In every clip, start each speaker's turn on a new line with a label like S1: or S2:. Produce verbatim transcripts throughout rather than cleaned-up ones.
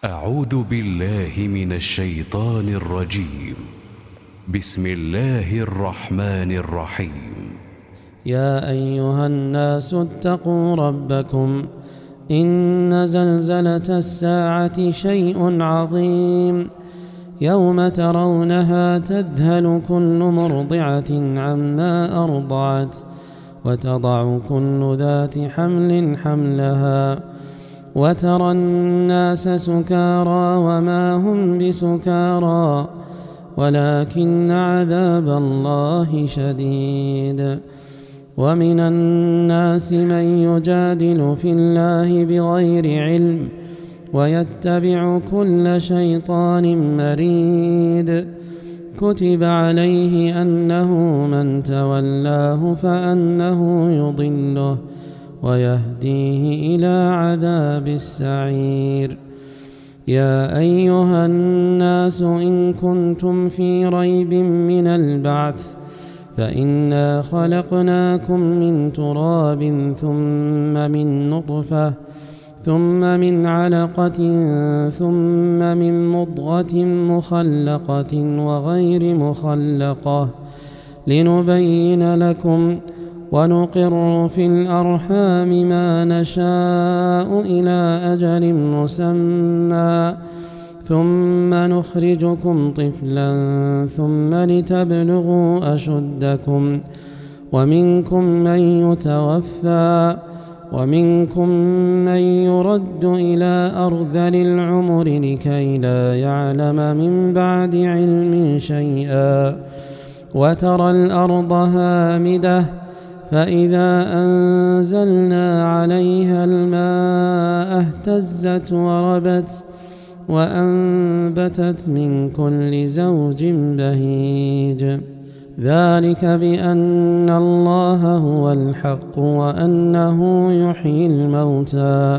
S1: أعوذ بالله من الشيطان الرجيم. بسم الله الرحمن الرحيم.
S2: يا أيها الناس اتقوا ربكم إن زلزلة الساعة شيء عظيم، يوم ترونها تذهل كل مرضعة عما أرضعت وتضع كل ذات حمل حملها، وترى الناس سكارى وما هم بسكارى ولكن عذاب الله شديد. ومن الناس من يجادل في الله بغير علم ويتبع كل شيطان مريد، كتب عليه أنه من تولاه فأنه يضله ويهديه إلى عذاب السعير. يا أيها الناس إن كنتم في ريب من البعث فإنا خلقناكم من تراب ثم من نطفة ثم من علقة ثم من مضغة مخلقة وغير مخلقة لنبين لكم، ونقر في الأرحام ما نشاء إلى أجل مسمى ثم نخرجكم طفلا ثم لتبلغوا أشدكم، ومنكم من يتوفى ومنكم من يرد إلى أرذل العمر لكي لا يعلم من بعد علم شيئا، وترى الأرض هامدة فإذا أنزلنا عليها الماء اهتزت وربت وأنبتت من كل زوج بهيج، ذلك بأن الله هو الحق وأنه يحيي الموتى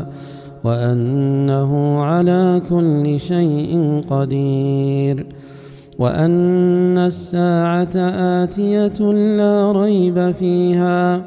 S2: وأنه على كل شيء قدير، وأن الساعة آتية لا ريب فيها،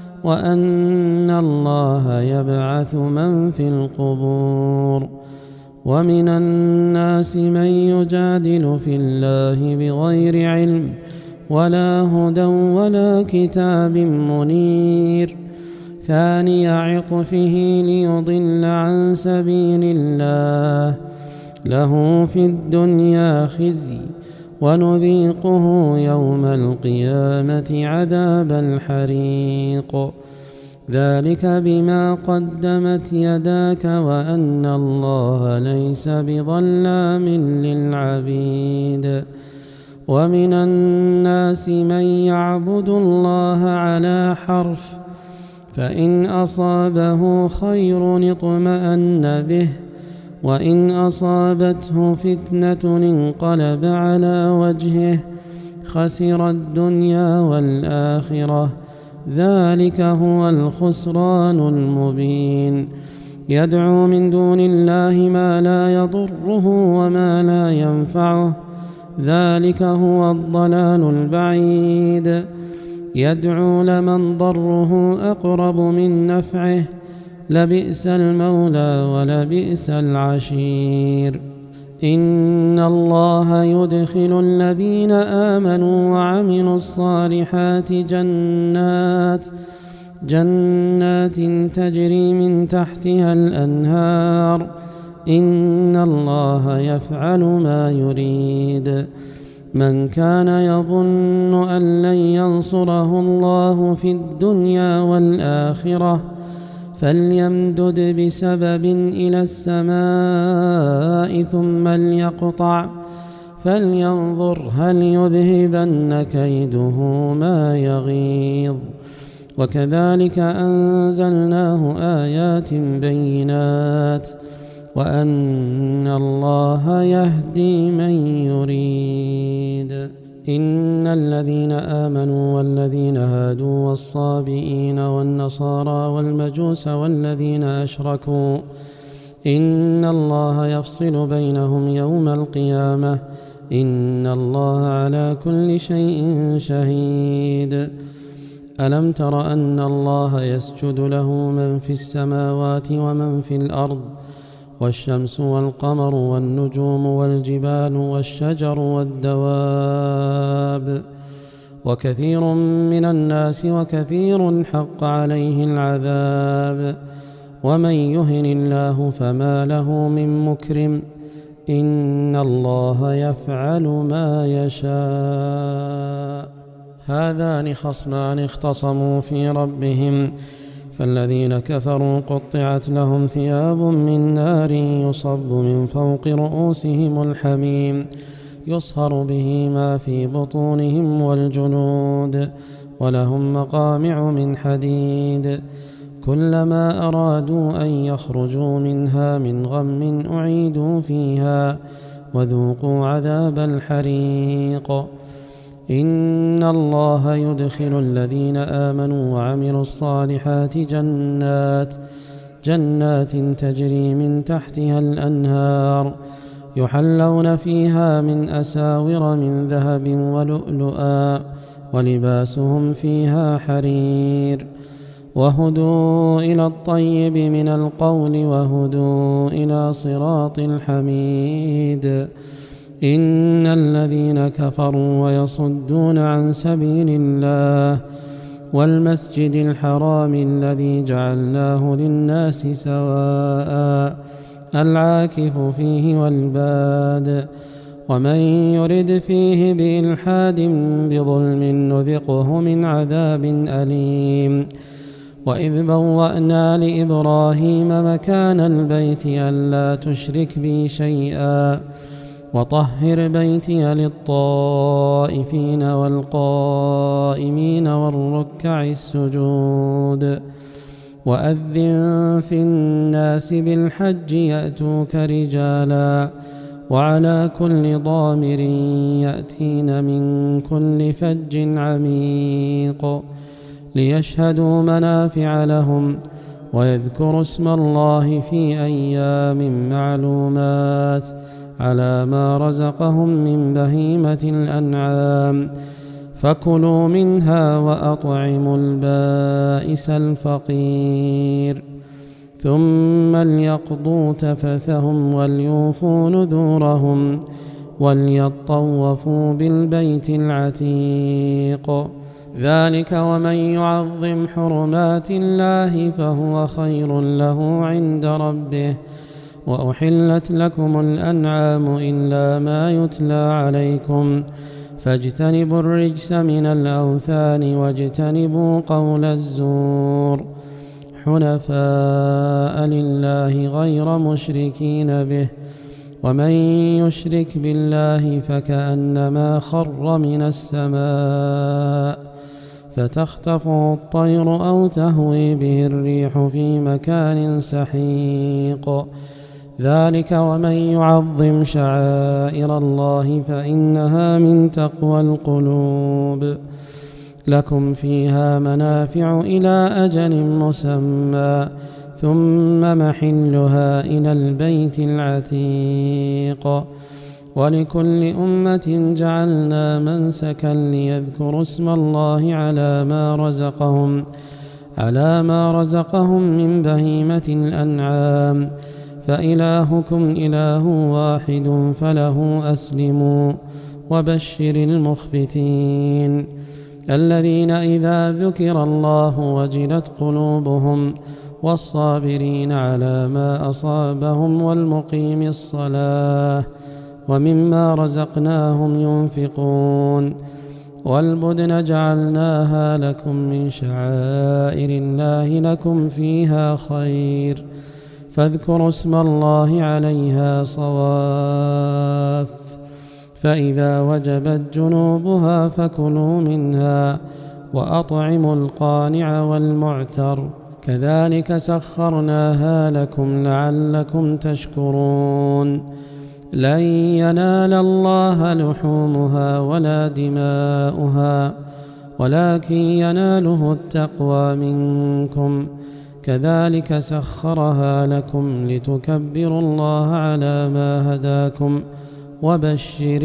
S2: وأن الله يبعث من في القبور. ومن الناس من يجادل في الله بغير علم ولا هدى ولا كتاب منير، ثاني عطفه ليضل عن سبيل الله، له في الدنيا خزي ونذيقه يوم القيامة عذاب الحريق، ذلك بما قدمت يداك وأن الله ليس بظلام للعبيد. ومن الناس من يعبد الله على حرف، فإن أصابه خير اطمأن به وإن أصابته فتنة انقلب على وجهه خسر الدنيا والآخرة، ذلك هو الخسران المبين. يدعو من دون الله ما لا يضره وما لا ينفعه، ذلك هو الضلال البعيد. يدعو لمن ضره أقرب من نفعه، لبئس المولى ولبئس العشير. إن الله يدخل الذين آمنوا وعملوا الصالحات جنات جنات تجري من تحتها الأنهار، إن الله يفعل ما يريد. من كان يظن أن لن ينصره الله في الدنيا والآخرة فليمدد بسبب إلى السماء ثم ليقطع فلينظر هل يذهبن كيده ما يغيظ. وكذلك أنزلناه آيات بينات وأن الله يهدي من يريد. إن الذين آمنوا والذين هادوا والصابئين والنصارى والمجوس والذين أشركوا إن الله يفصل بينهم يوم القيامة، إن الله على كل شيء شهيد. ألم تر أن الله يسجد له من في السماوات ومن في الأرض والشمس والقمر والنجوم والجبال والشجر والدواب وكثير من الناس وكثير حق عليه العذاب ومن يهن الله فما له من مكرم إن الله يفعل ما يشاء. هذان خصمان اختصموا في ربهم فالذين كفروا قطعت لهم ثياب من نار يصب من فوق رؤوسهم الحميم يصهر به ما في بطونهم والجلود ولهم مقامع من حديد كلما أرادوا أن يخرجوا منها من غم أعيدوا فيها وذوقوا عذاب الحريق. إن الله يدخل الذين آمنوا وعملوا الصالحات جنات جنات تجري من تحتها الأنهار يحلون فيها من أساور من ذهب ولؤلؤا ولباسهم فيها حرير وهدوا إلى الطيب من القول وهدوا إلى صراط الحميد. إن الذين كفروا ويصدون عن سبيل الله والمسجد الحرام الذي جعلناه للناس سواء العاكف فيه والباد ومن يرد فيه بإلحاد بظلم نذقه من عذاب أليم. وإذ بوأنا لإبراهيم مكان البيت ألا تشرك بي شيئا وطهر بيتي للطائفين والقائمين والركع السجود وأذن في الناس بالحج يأتوك رجالا وعلى كل ضامر يأتين من كل فج عميق ليشهدوا منافع لهم ويذكروا اسم الله في أيام معلومات على ما رزقهم من بهيمة الأنعام فكلوا منها وأطعموا البائس الفقير ثم ليقضوا تفثهم وليوفوا نذورهم وليطوفوا بالبيت العتيق. ذلك ومن يعظم حرمات الله فهو خير له عند ربه. وأحلت لكم الأنعام إلا ما يتلى عليكم فاجتنبوا الرجس من الأوثان واجتنبوا قول الزور حنفاء لله غير مشركين به ومن يشرك بالله فكأنما خر من السماء فتخطفه الطير أو تهوي به الريح في مكان سحيق. ذلك ومن يعظم شعائر الله فإنها من تقوى القلوب. لكم فيها منافع إلى أجل مسمى ثم محلها إلى البيت العتيق. ولكل أمة جعلنا منسكا ليذكروا اسم الله على ما رزقهم على ما رزقهم من بهيمة الأنعام فإلهكم إله واحد فله أسلموا وبشر المخبتين الذين إذا ذكر الله وجلت قلوبهم والصابرين على ما أصابهم والمقيم الصلاة ومما رزقناهم ينفقون. والبدن جعلناها لكم من شعائر الله لكم فيها خير فاذكروا اسم الله عليها صواف فإذا وجبت جنوبها فكلوا منها وأطعموا القانع والمعتر كذلك سخرناها لكم لعلكم تشكرون. لن ينال الله لحومها ولا دماؤها ولكن يناله التقوى منكم كذلك سخرها لكم لتكبروا الله على ما هداكم وبشر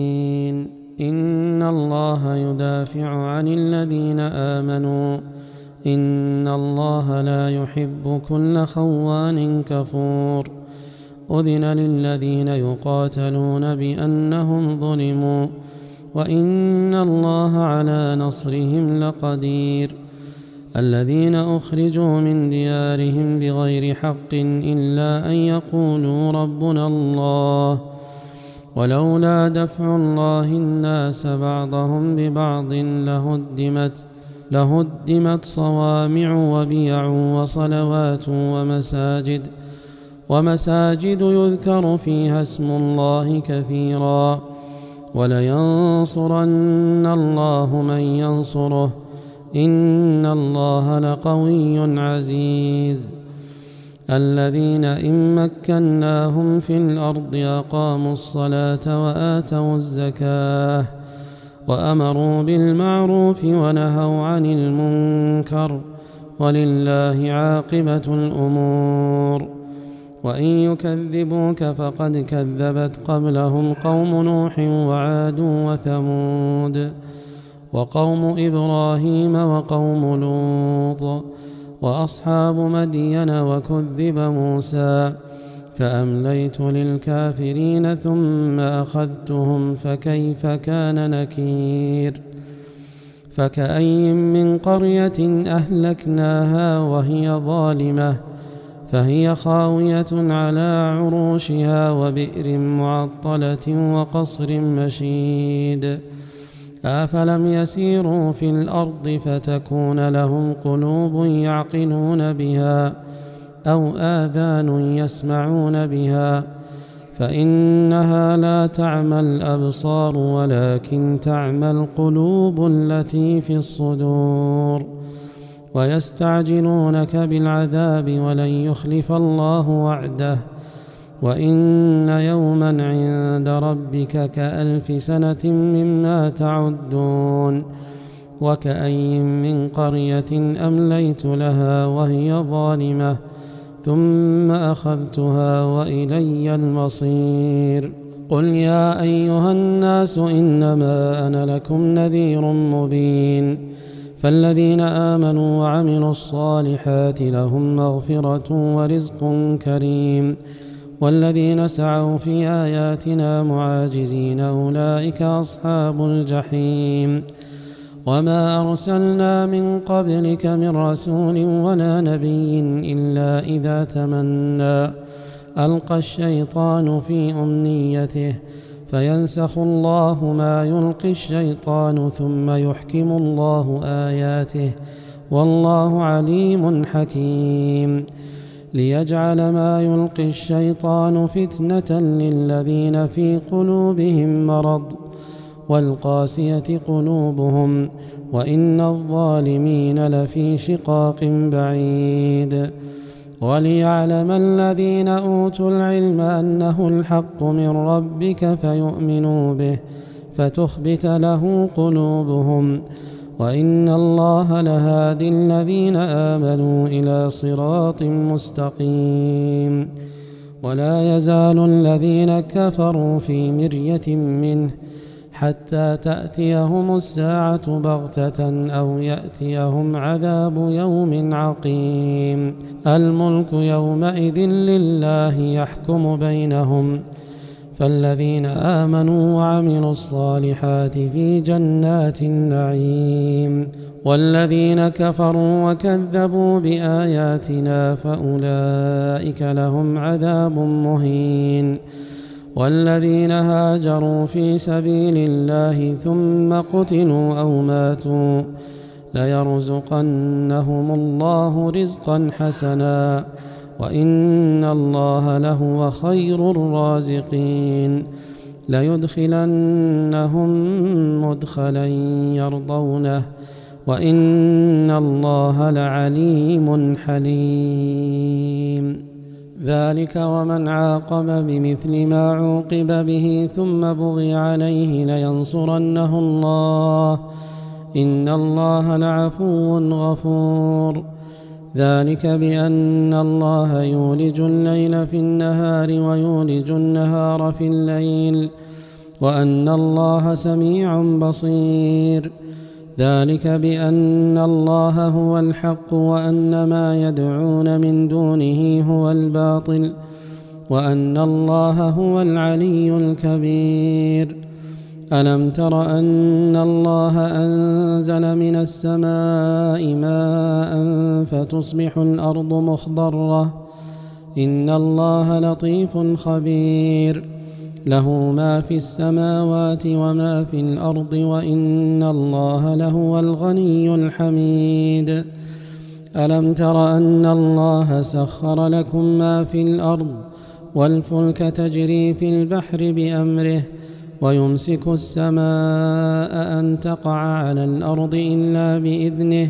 S2: المحسنين. إن الله يدافع عن الذين آمنوا إن الله لا يحب كل خوان كفور. أذن للذين يقاتلون بأنهم ظلموا وإن الله على نصرهم لقدير. الذين أخرجوا من ديارهم بغير حق إلا أن يقولوا ربنا الله ولولا دفع الله الناس بعضهم ببعض لهدمت لهدمت صوامع وبيع وصلوات ومساجد ومساجد يذكر فيها اسم الله كثيرا ولينصرن الله من ينصره إن الله لقوي عزيز. الذين إن مكناهم في الأرض أقاموا الصلاة وآتوا الزكاة وأمروا بالمعروف ونهوا عن المنكر ولله عاقبة الأمور. وإن يكذبوك فقد كذبت قبلهم قوم نوح وعاد وثمود وقوم إبراهيم وقوم لوط وأصحاب مدين وكذب موسى فأمليت للكافرين ثم أخذتهم فكيف كان نكير. فكأي من قرية أهلكناها وهي ظالمة فهي خاوية على عروشها وبئر معطلة وقصر مشيد. أفلم يسيروا في الأرض فتكون لهم قلوب يعقلون بها أو آذان يسمعون بها فإنها لا تعمى الأبصار ولكن تعمى القلوب التي في الصدور. ويستعجلونك بالعذاب ولن يخلف الله وعده وإن يوما عند ربك كألف سنة مما تعدون. وكأي من قرية أمليت لها وهي ظالمة ثم أخذتها وإلي المصير. قل يا أيها الناس إنما أنا لكم نذير مبين. فالذين آمنوا وعملوا الصالحات لهم مغفرة ورزق كريم والذين سعوا في آياتنا معاجزين أولئك أصحاب الجحيم. وما أرسلنا من قبلك من رسول ولا نبي إلا إذا تمنى ألقى الشيطان في أمنيته فينسخ الله ما يلقي الشيطان ثم يحكم الله آياته والله عليم حكيم. ليجعل ما يلقي الشيطان فتنة للذين في قلوبهم مرض والقاسية قلوبهم وإن الظالمين لفي شقاق بعيد. وليعلم الذين أوتوا العلم أنه الحق من ربك فيؤمنوا به فتخبت له قلوبهم وإن الله لهادي الذين آمنوا إلى صراط مستقيم. ولا يزال الذين كفروا في مرية منه حتى تأتيهم الساعة بغتة أو يأتيهم عذاب يوم عقيم. الملك يومئذ لله يحكم بينهم فالذين آمنوا وعملوا الصالحات في جنات النعيم والذين كفروا وكذبوا بآياتنا فأولئك لهم عذاب مهين. والذين هاجروا في سبيل الله ثم قتلوا أو ماتوا ليرزقنهم الله رزقا حسنا وإن الله لهو خير الرازقين. ليدخلنهم مدخلا يرضونه وإن الله لعليم حليم. ذلك ومن عاقب بمثل ما عوقب به ثم بغي عليه لينصرنه الله إن الله لعفو غفور. ذلك بأن الله يولج الليل في النهار ويولج النهار في الليل وأن الله سميع بصير. ذلك بأن الله هو الحق وأن ما يدعون من دونه هو الباطل وأن الله هو العلي الكبير. ألم تر أن الله أنزل من السماء ماء فتصبح الأرض مخضرة إن الله لطيف خبير له ما في السماوات وما في الأرض وإن الله لهو الغني الحميد. ألم تر أن الله سخر لكم ما في الأرض والفلك تجري في البحر بأمره ويمسك السماء أن تقع على الأرض إلا بإذنه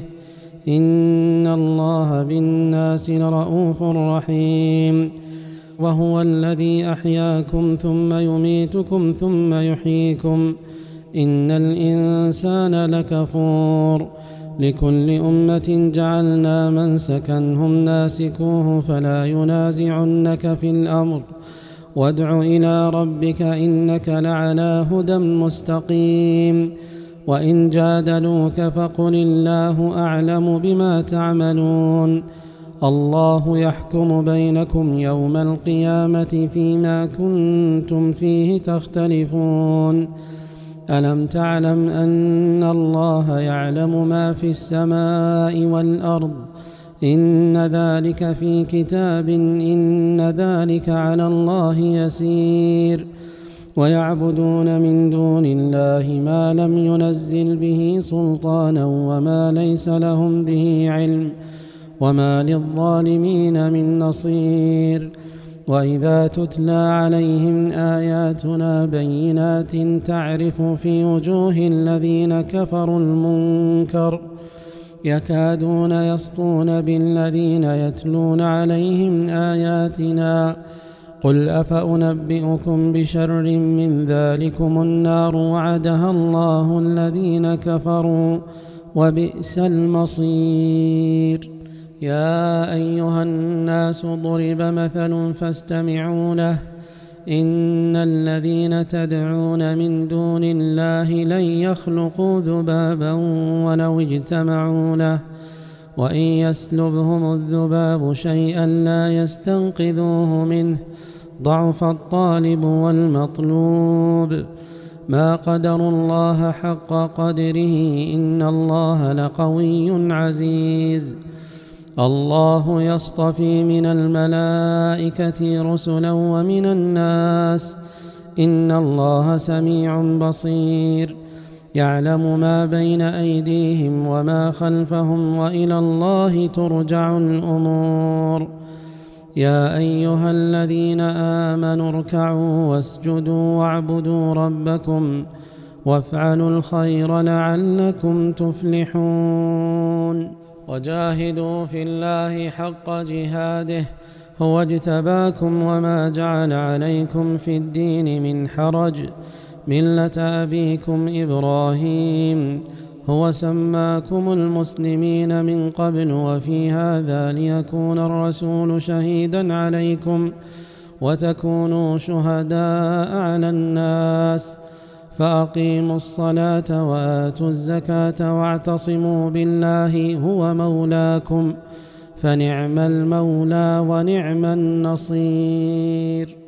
S2: إن الله بالناس لرءوف رحيم. وهو الذي أحياكم ثم يميتكم ثم يحييكم إن الإنسان لكفور. لكل أمة جعلنا منسكا هم ناسكوه فلا ينازعنك في الأمر وادع إلى ربك إنك لعلى هدى مستقيم. وإن جادلوك فقل الله أعلم بما تعملون الله يحكم بينكم يوم القيامة فيما كنتم فيه تختلفون. ألم تعلم أن الله يعلم ما في السماء والأرض إن ذلك في كتاب إن ذلك على الله يسير. ويعبدون من دون الله ما لم ينزل به سلطانا وما ليس لهم به علم وما للظالمين من نصير. وإذا تتلى عليهم آياتنا بينات تعرف في وجوه الذين كفروا المنكر يكادون يسطون بالذين يتلون عليهم آياتنا قل أفأنبئكم بشر من ذلكم النار وعدها الله الذين كفروا وبئس المصير. يا أيها الناس ضرب مثل فاستمعوا له إن الذين تدعون من دون الله لن يخلقوا ذبابا ولو اجتمعوا له وإن يسلبهم الذباب شيئا لا يستنقذوه منه ضعف الطالب والمطلوب. ما قدروا الله حق قدره إن الله لقوي عزيز. الله يصطفي من الملائكة رسلا ومن الناس إن الله سميع بصير. يعلم ما بين أيديهم وما خلفهم وإلى الله ترجع الأمور. يا أيها الذين آمنوا اركعوا واسجدوا واعبدوا ربكم وافعلوا الخير لعلكم تفلحون. وجاهدوا في الله حق جهاده هو اجتباكم وما جعل عليكم في الدين من حرج ملة أبيكم إبراهيم هو سماكم المسلمين من قبل وفي هذا ليكون الرسول شهيدا عليكم وتكونوا شهداء على الناس. فأقيموا الصلاة وآتوا الزكاة واعتصموا بالله هو مولاكم فنعم المولى ونعم النصير.